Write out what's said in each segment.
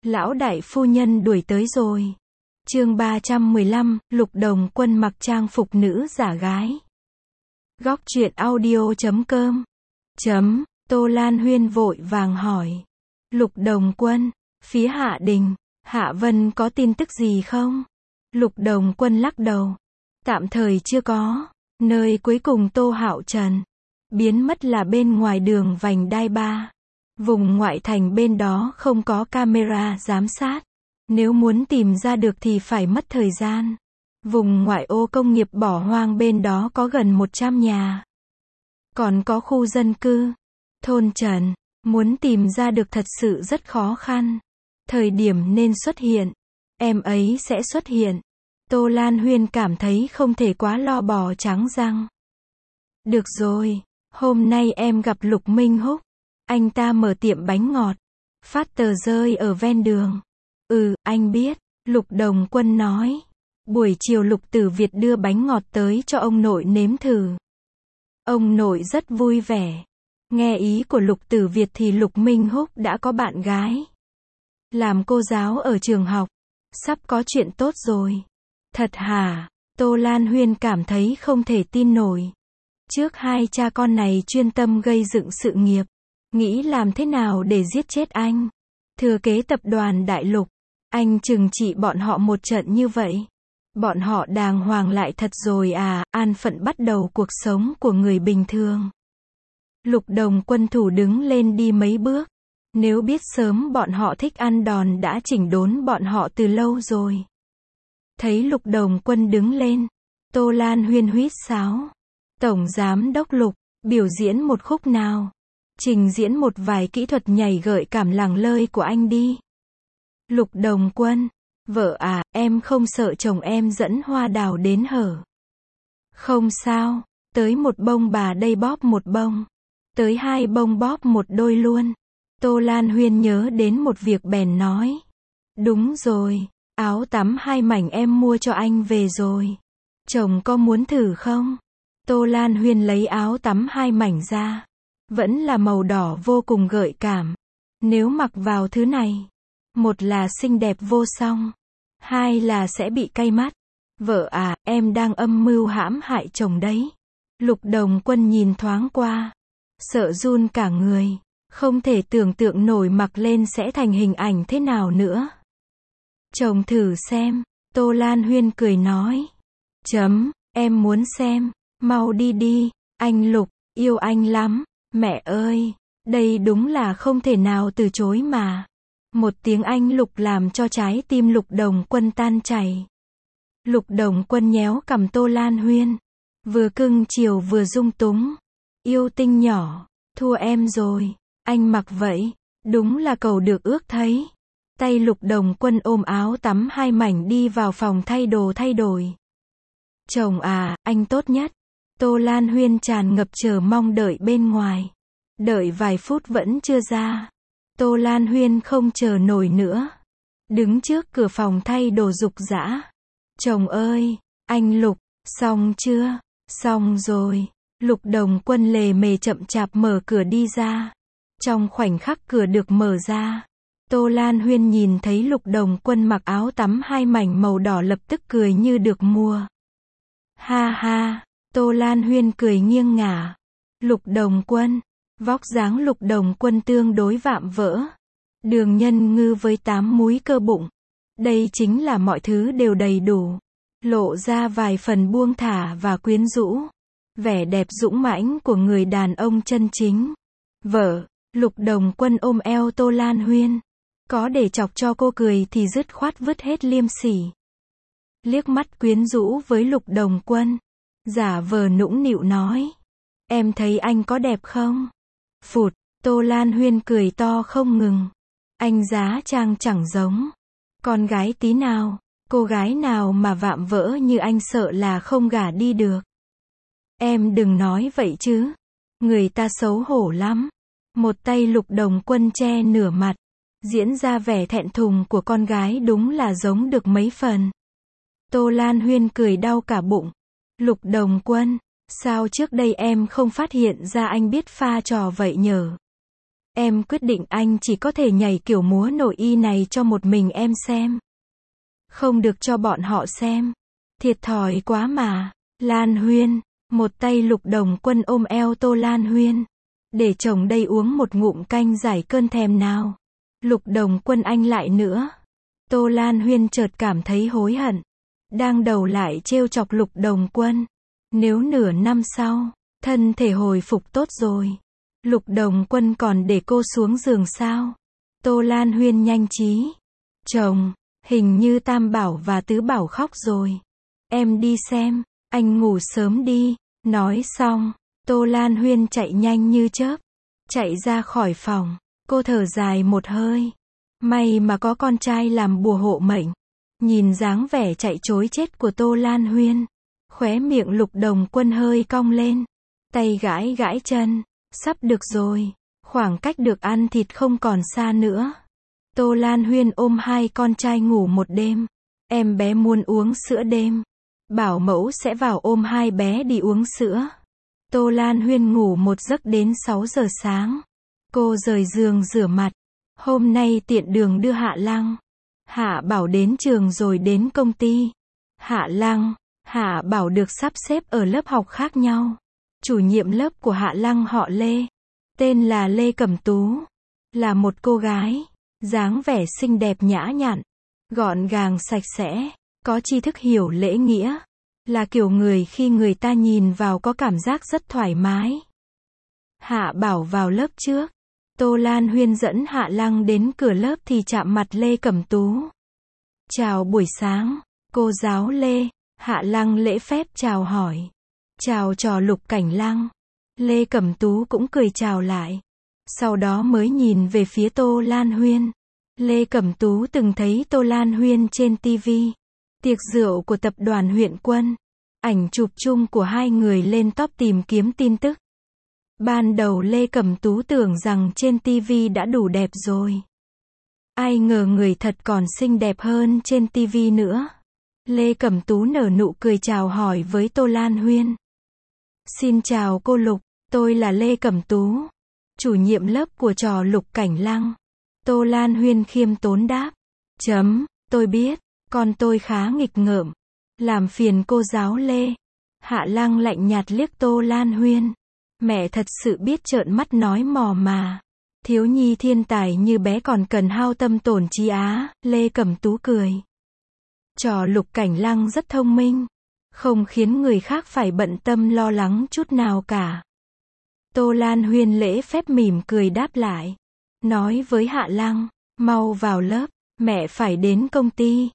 Lão đại phu nhân đuổi tới rồi. Chương 315, Lục Đồng Quân mặc trang phục nữ giả gái. Góc truyện audio.com. Tô Lan Huyên vội vàng hỏi. Lục Đồng Quân, phía Hạ Đình, Hạ Vân có tin tức gì không? Lục Đồng Quân lắc đầu. Tạm thời chưa có. Nơi cuối cùng Tô Hạo Trần biến mất là bên ngoài đường vành đai 3. Vùng ngoại thành bên đó không có camera giám sát. Nếu muốn tìm ra được thì phải mất thời gian. Vùng ngoại ô công nghiệp bỏ hoang bên đó có gần 100 nhà. Còn có khu dân cư, thôn trấn, muốn tìm ra được thật sự rất khó khăn. Thời điểm nên xuất hiện, em ấy sẽ xuất hiện. Tô Lan Huyên cảm thấy không thể quá lo bò trắng răng. Được rồi, hôm nay em gặp Lục Minh Húc. Anh ta mở tiệm bánh ngọt, phát tờ rơi ở ven đường. Anh biết, Lục Đồng Quân nói. Buổi chiều Lục Tử Việt đưa bánh ngọt tới cho ông nội nếm thử. Ông nội rất vui vẻ. Nghe ý của Lục Tử Việt thì Lục Minh Húc đã có bạn gái. Làm cô giáo ở trường học. Sắp có chuyện tốt rồi. Thật hả? Tô Lan Huyên cảm thấy không thể tin nổi. Trước hai cha con này chuyên tâm gây dựng sự nghiệp. Nghĩ làm thế nào để giết chết anh. Thừa kế tập đoàn Đại Lục. Anh trừng trị bọn họ một trận như vậy. Bọn họ đàng hoàng lại thật rồi à, an phận bắt đầu cuộc sống của người bình thường. Lục Đồng Quân thủ đứng lên đi mấy bước. Nếu biết sớm bọn họ thích ăn đòn đã chỉnh đốn bọn họ từ lâu rồi. Thấy Lục Đồng Quân đứng lên, Tô Lan Huyên huýt sáo. Tổng giám đốc Lục, biểu diễn một khúc nào. Trình diễn một vài kỹ thuật nhảy gợi cảm lẳng lơi của anh đi. Lục Đồng Quân, vợ à, em không sợ chồng em dẫn hoa đào đến hở. Không sao, tới một bông bà đây bóp một bông. Tới hai bông bóp một đôi luôn. Tô Lan Huyên nhớ đến một việc bèn nói. Đúng rồi, áo tắm 2 mảnh em mua cho anh về rồi. Chồng có muốn thử không? Tô Lan Huyên lấy áo tắm 2 mảnh ra. Vẫn là màu đỏ vô cùng gợi cảm. Nếu mặc vào thứ này, một là xinh đẹp vô song, hai là sẽ bị cay mắt. Vợ à, em đang âm mưu hãm hại chồng đấy. Lục Đồng Quân nhìn thoáng qua, sợ run cả người, không thể tưởng tượng nổi mặc lên sẽ thành hình ảnh thế nào nữa. Chồng thử xem, Tô Lan Huyên cười nói. Em muốn xem, mau đi đi, anh Lục, yêu anh lắm. Mẹ ơi, đây đúng là không thể nào từ chối mà. Một tiếng anh Lục làm cho trái tim Lục Đồng Quân tan chảy. Lục Đồng Quân nhéo cằm Tô Lan Huyên. Vừa cưng chiều vừa dung túng. Yêu tinh nhỏ, thua em rồi. Anh mặc vậy, đúng là cầu được ước thấy. Tay Lục Đồng Quân ôm áo tắm 2 mảnh đi vào phòng thay đồ thay đổi. Chồng à, anh tốt nhất. Tô Lan Huyên tràn ngập chờ mong đợi bên ngoài. Đợi vài phút vẫn chưa ra. Tô Lan Huyên không chờ nổi nữa. Đứng trước cửa phòng thay đồ rục rã. Chồng ơi, anh Lục, xong chưa? Xong rồi. Lục Đồng Quân lề mề chậm chạp mở cửa đi ra. Trong khoảnh khắc cửa được mở ra, Tô Lan Huyên nhìn thấy Lục Đồng Quân mặc áo tắm 2 mảnh màu đỏ lập tức cười như được mua. Ha ha, Tô Lan Huyên cười nghiêng ngả. Lục Đồng Quân, vóc dáng Lục Đồng Quân tương đối vạm vỡ. Đường nhân ngư với 8 múi cơ bụng. Đây chính là mọi thứ đều đầy đủ. Lộ ra vài phần buông thả và quyến rũ. Vẻ đẹp dũng mãnh của người đàn ông chân chính. Vợ, Lục Đồng Quân ôm eo Tô Lan Huyên. Có để chọc cho cô cười thì dứt khoát vứt hết liêm sỉ. Liếc mắt quyến rũ với Lục Đồng Quân. Giả vờ nũng nịu nói. Em thấy anh có đẹp không? Phụt, Tô Lan Huyên cười to không ngừng. Anh giá trang chẳng giống con gái tí nào. Cô gái nào mà vạm vỡ như anh sợ là không gả đi được. Em đừng nói vậy chứ. Người ta xấu hổ lắm. Một tay Lục Đồng Quân che nửa mặt. Diễn ra vẻ thẹn thùng của con gái đúng là giống được mấy phần. Tô Lan Huyên cười đau cả bụng. Lục Đồng Quân, sao trước đây em không phát hiện ra anh biết pha trò vậy nhở? Em quyết định anh chỉ có thể nhảy kiểu múa nội y này cho một mình em xem. Không được cho bọn họ xem. Thiệt thòi quá mà. Lan Huyên. Một tay Lục Đồng Quân ôm eo Tô Lan Huyên. Để chồng đây uống một ngụm canh giải cơn thèm nào. Lục Đồng Quân anh lại nữa. Tô Lan Huyên chợt cảm thấy hối hận. Đang đầu lại trêu chọc Lục Đồng Quân. Nếu nửa năm sau, thân thể hồi phục tốt rồi, Lục Đồng Quân còn để cô xuống giường sao? Tô Lan Huyên nhanh trí. Chồng, hình như Tam Bảo và Tứ Bảo khóc rồi. Em đi xem, anh ngủ sớm đi. Nói xong, Tô Lan Huyên chạy nhanh như chớp. Chạy ra khỏi phòng, cô thở dài một hơi. May mà có con trai làm bùa hộ mệnh. Nhìn dáng vẻ chạy trối chết của Tô Lan Huyên, khóe miệng Lục Đồng Quân hơi cong lên. Tay gãi gãi chân. Sắp được rồi. Khoảng cách được ăn thịt không còn xa nữa. Tô Lan Huyên ôm hai con trai ngủ một đêm. Em bé muốn uống sữa đêm. Bảo mẫu sẽ vào ôm hai bé đi uống sữa. Tô Lan Huyên ngủ một giấc đến 6 giờ sáng. Cô rời giường rửa mặt. Hôm nay tiện đường đưa Hạ Lăng. Hạ Bảo đến trường rồi đến công ty. Hạ Lăng, Hạ Bảo được sắp xếp ở lớp học khác nhau. Chủ nhiệm lớp của Hạ Lăng họ Lê. Tên là Lê Cẩm Tú. Là một cô gái. Dáng vẻ xinh đẹp nhã nhặn. Gọn gàng sạch sẽ. Có tri thức hiểu lễ nghĩa. Là kiểu người khi người ta nhìn vào có cảm giác rất thoải mái. Hạ Bảo vào lớp trước. Tô Lan Huyên dẫn Hạ Lăng đến cửa lớp thì chạm mặt Lê Cẩm Tú. Chào buổi sáng, cô giáo Lê. Hạ Lăng lễ phép chào hỏi. Chào trò Lục Cảnh Lăng. Lê Cẩm Tú cũng cười chào lại. Sau đó mới nhìn về phía Tô Lan Huyên. Lê Cẩm Tú từng thấy Tô Lan Huyên trên TV. Tiệc rượu của tập đoàn Huyện Quân. Ảnh chụp chung của hai người lên top tìm kiếm tin tức. Ban đầu Lê Cẩm Tú tưởng rằng trên TV đã đủ đẹp rồi. Ai ngờ người thật còn xinh đẹp hơn trên TV nữa. Lê Cẩm Tú nở nụ cười chào hỏi với Tô Lan Huyên. Xin chào cô Lục, tôi là Lê Cẩm Tú, chủ nhiệm lớp của trò Lục Cảnh Lăng. Tô Lan Huyên khiêm tốn đáp. Tôi biết, con tôi khá nghịch ngợm. Làm phiền cô giáo Lê. Hạ Lăng lạnh nhạt liếc Tô Lan Huyên. Mẹ thật sự biết trợn mắt nói mò mà. Thiếu nhi thiên tài như bé còn cần hao tâm tổn trí á. Lê Cẩm Tú cười. Trò Lục Cảnh Lăng rất thông minh. Không khiến người khác phải bận tâm lo lắng chút nào cả. Tô Lan Huyên lễ phép mỉm cười đáp lại. Nói với Hạ Lăng. Mau vào lớp. Mẹ phải đến công ty.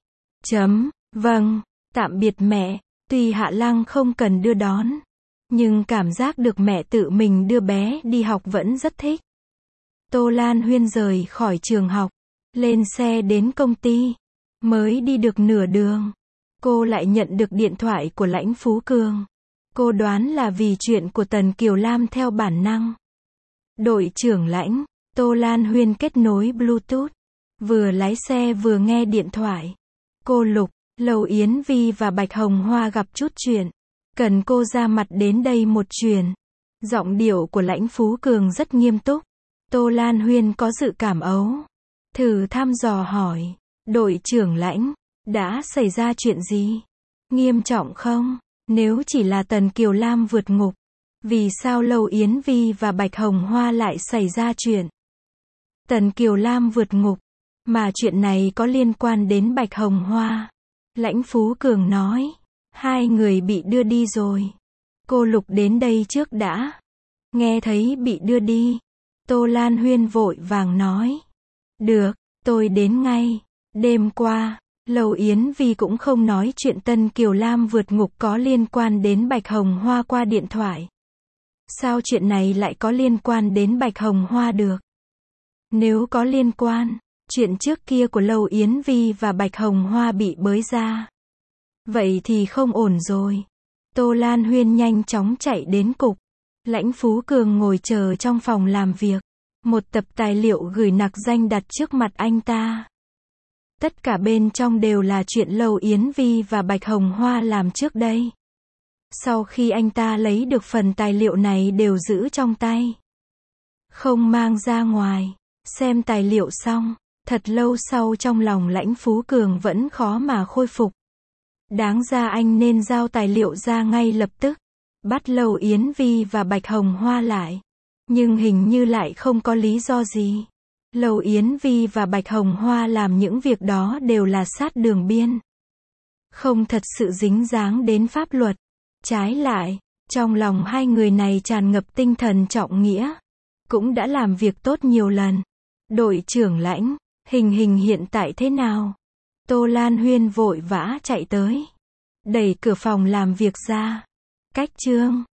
Vâng. Tạm biệt mẹ. Tuy Hạ Lăng không cần đưa đón. Nhưng cảm giác được mẹ tự mình đưa bé đi học vẫn rất thích. Tô Lan Huyên rời khỏi trường học. Lên xe đến công ty. Mới đi được nửa đường. Cô lại nhận được điện thoại của Lãnh Phú Cường. Cô đoán là vì chuyện của Tần Kiều Lam theo bản năng. Đội trưởng Lãnh. Tô Lan Huyên kết nối Bluetooth. Vừa lái xe vừa nghe điện thoại. Cô Lục, Lầu Yến Vi và Bạch Hồng Hoa gặp chút chuyện. Cần cô ra mặt đến đây một chuyến. Giọng điệu của Lãnh Phú Cường rất nghiêm túc. Tô Lan Huyên có dự cảm ấu. Thử thăm dò hỏi. Đội trưởng Lãnh, đã xảy ra chuyện gì? Nghiêm trọng không? Nếu chỉ là Tần Kiều Lam vượt ngục, vì sao Lầu Yến Vi và Bạch Hồng Hoa lại xảy ra chuyện? Tần Kiều Lam vượt ngục, mà chuyện này có liên quan đến Bạch Hồng Hoa. Lãnh Phú Cường nói, hai người bị đưa đi rồi. Cô Lục đến đây trước đã. Nghe thấy bị đưa đi. Tô Lan Huyên vội vàng nói. Được, tôi đến ngay. Đêm qua, Lầu Yến Vi cũng không nói chuyện Tần Kiều Lam vượt ngục có liên quan đến Bạch Hồng Hoa qua điện thoại. Sao chuyện này lại có liên quan đến Bạch Hồng Hoa được? Nếu có liên quan, chuyện trước kia của Lầu Yến Vi và Bạch Hồng Hoa bị bới ra. Vậy thì không ổn rồi. Tô Lan Huyên nhanh chóng chạy đến cục. Lãnh Phú Cường ngồi chờ trong phòng làm việc. Một tập tài liệu gửi nặc danh đặt trước mặt anh ta. Tất cả bên trong đều là chuyện Lầu Yến Vi và Bạch Hồng Hoa làm trước đây. Sau khi anh ta lấy được phần tài liệu này đều giữ trong tay. không mang ra ngoài. Xem tài liệu xong, thật lâu sau trong lòng Lãnh Phú Cường vẫn khó mà khôi phục. Đáng ra anh nên giao tài liệu ra ngay lập tức, bắt Lầu Yến Vi và Bạch Hồng Hoa lại. Nhưng hình như lại không có lý do gì. Lầu Yến Vi và Bạch Hồng Hoa làm những việc đó đều là sát đường biên. Không thật sự dính dáng đến pháp luật. Trái lại, trong lòng hai người này tràn ngập tinh thần trọng nghĩa. Cũng đã làm việc tốt nhiều lần. Đội trưởng Lãnh, hình hình hiện tại thế nào? Tô Lan Huyên vội vã chạy tới. Đẩy cửa phòng làm việc ra. Cách Trương